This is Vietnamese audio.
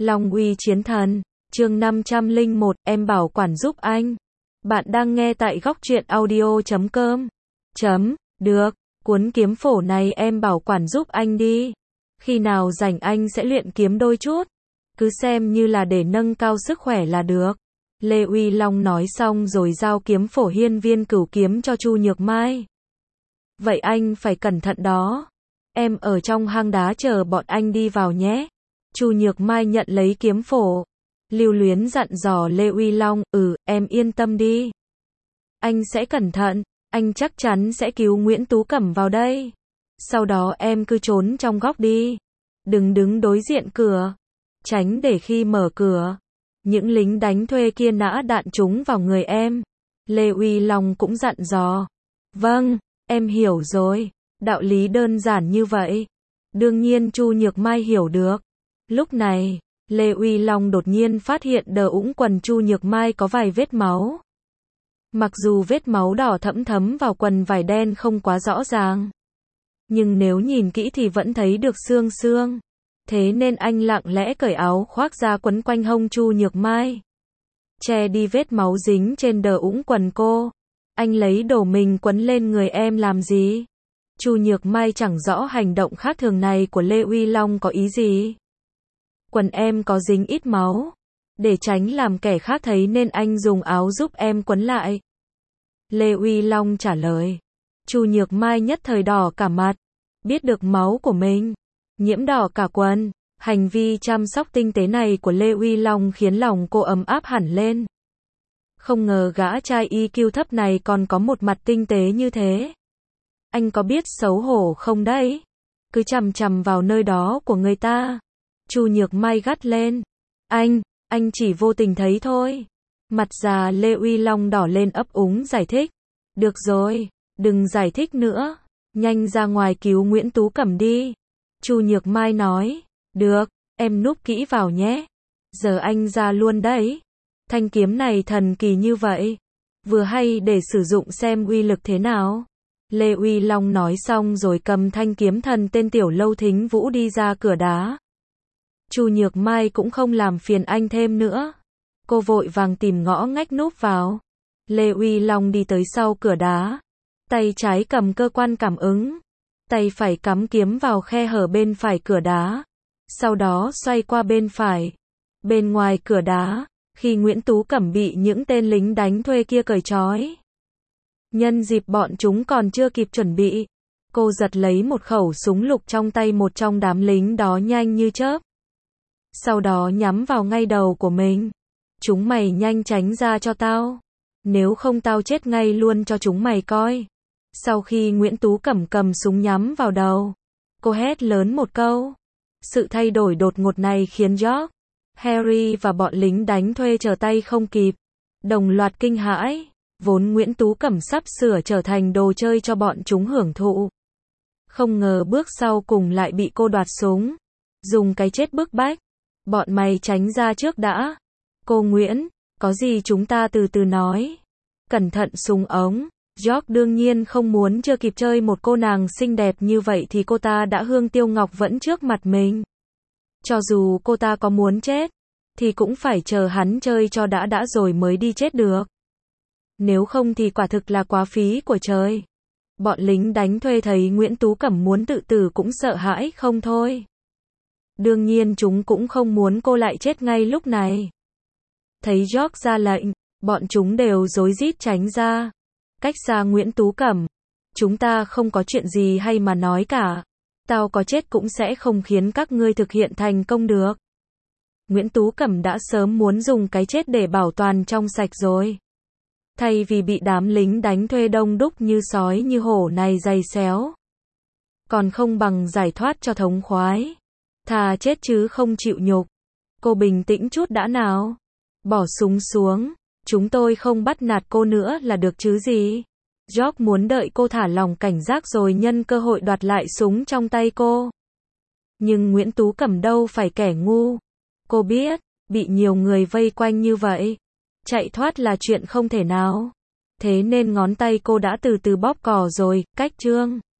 Long uy chiến thần, chương 501, em bảo quản giúp anh. Bạn đang nghe tại góc truyện audio.com. Được, cuốn kiếm phổ này em bảo quản giúp anh đi. Khi nào rảnh anh sẽ luyện kiếm đôi chút. Cứ xem như là để nâng cao sức khỏe là được. Lê Uy Long nói xong rồi giao kiếm phổ hiên viên cửu kiếm cho Chu Nhược Mai. Vậy anh phải cẩn thận đó. Em ở trong hang đá chờ bọn anh đi vào nhé. Chu Nhược Mai nhận lấy kiếm phổ. Lưu luyến dặn dò Lê Uy Long, em yên tâm đi. Anh sẽ cẩn thận, anh chắc chắn sẽ cứu Nguyễn Tú Cẩm vào đây. Sau đó em cứ trốn trong góc đi. Đừng đứng đối diện cửa. Tránh để khi mở cửa, những lính đánh thuê kia nã đạn trúng vào người em. Lê Uy Long cũng dặn dò. Vâng, em hiểu rồi. Đạo lý đơn giản như vậy. Đương nhiên Chu Nhược Mai hiểu được. Lúc này, Lê Uy Long đột nhiên phát hiện đờ ũng quần Chu Nhược Mai có vài vết máu. Mặc dù vết máu đỏ thẫm thấm vào quần vải đen không quá rõ ràng, nhưng nếu nhìn kỹ thì vẫn thấy được xương xương. Thế nên anh lặng lẽ cởi áo khoác ra quấn quanh hông Chu Nhược Mai, che đi vết máu dính trên đờ ũng quần cô. Anh lấy đồ mình quấn lên người em làm gì? Chu Nhược Mai chẳng rõ hành động khác thường này của Lê Uy Long có ý gì. Quần em có dính ít máu. Để tránh làm kẻ khác thấy nên anh dùng áo giúp em quấn lại. Lê Uy Long trả lời. Chu Nhược Mai nhất thời đỏ cả mặt. Biết được máu của mình nhiễm đỏ cả quần. Hành vi chăm sóc tinh tế này của Lê Uy Long khiến lòng cô ấm áp hẳn lên. Không ngờ gã trai IQ thấp này còn có một mặt tinh tế như thế. Anh có biết xấu hổ không đấy? Cứ chằm chằm vào nơi đó của người ta. Chu Nhược Mai gắt lên. Anh chỉ vô tình thấy thôi. Mặt già Lê Uy Long đỏ lên ấp úng giải thích. Được rồi, đừng giải thích nữa. Nhanh ra ngoài cứu Nguyễn Tú Cẩm đi. Chu Nhược Mai nói. Được, em núp kỹ vào nhé. Giờ anh ra luôn đấy. Thanh kiếm này thần kỳ như vậy. Vừa hay để sử dụng xem uy lực thế nào. Lê Uy Long nói xong rồi cầm thanh kiếm thần tên Tiểu Lâu Thính Vũ đi ra cửa đá. Chu Nhược Mai cũng không làm phiền anh thêm nữa. Cô vội vàng tìm ngõ ngách núp vào. Lê Uy Long đi tới sau cửa đá. Tay trái cầm cơ quan cảm ứng. Tay phải cắm kiếm vào khe hở bên phải cửa đá. Sau đó xoay qua bên phải. Bên ngoài cửa đá, khi Nguyễn Tú Cẩm bị những tên lính đánh thuê kia cởi trói. Nhân dịp bọn chúng còn chưa kịp chuẩn bị, cô giật lấy một khẩu súng lục trong tay một trong đám lính đó nhanh như chớp. Sau đó nhắm vào ngay đầu của mình. Chúng mày nhanh tránh ra cho tao. Nếu không tao chết ngay luôn cho chúng mày coi. Sau khi Nguyễn Tú Cẩm cầm súng nhắm vào đầu, cô hét lớn một câu. Sự thay đổi đột ngột này khiến George, Harry và bọn lính đánh thuê trở tay không kịp. Đồng loạt kinh hãi. Vốn Nguyễn Tú Cẩm sắp sửa trở thành đồ chơi cho bọn chúng hưởng thụ. Không ngờ bước sau cùng lại bị cô đoạt súng. Dùng cái chết bức bách. Bọn mày tránh ra trước đã. Cô Nguyễn, có gì chúng ta từ từ nói. Cẩn thận súng ống. George đương nhiên không muốn chưa kịp chơi một cô nàng xinh đẹp như vậy thì cô ta đã hương tiêu ngọc vẫn trước mặt mình. Cho dù cô ta có muốn chết, thì cũng phải chờ hắn chơi cho đã rồi mới đi chết được. Nếu không thì quả thực là quá phí của trời. Bọn lính đánh thuê thấy Nguyễn Tú Cẩm muốn tự tử cũng sợ hãi không thôi. Đương nhiên chúng cũng không muốn cô lại chết ngay lúc này. Thấy George ra lệnh, bọn chúng đều rối rít tránh ra. Cách xa Nguyễn Tú Cẩm. Chúng ta không có chuyện gì hay mà nói cả. Tao có chết cũng sẽ không khiến các ngươi thực hiện thành công được. Nguyễn Tú Cẩm đã sớm muốn dùng cái chết để bảo toàn trong sạch rồi. Thay vì bị đám lính đánh thuê đông đúc như sói như hổ này giày xéo. Còn không bằng giải thoát cho thống khoái. Thà chết chứ không chịu nhục. Cô bình tĩnh chút đã nào. Bỏ súng xuống. Chúng tôi không bắt nạt cô nữa là được chứ gì. George muốn đợi cô thả lỏng cảnh giác rồi nhân cơ hội đoạt lại súng trong tay cô. Nhưng Nguyễn Tú Cẩm đâu phải kẻ ngu. Cô biết, bị nhiều người vây quanh như vậy, chạy thoát là chuyện không thể nào. Thế nên ngón tay cô đã từ từ bóp cò rồi, cách chương.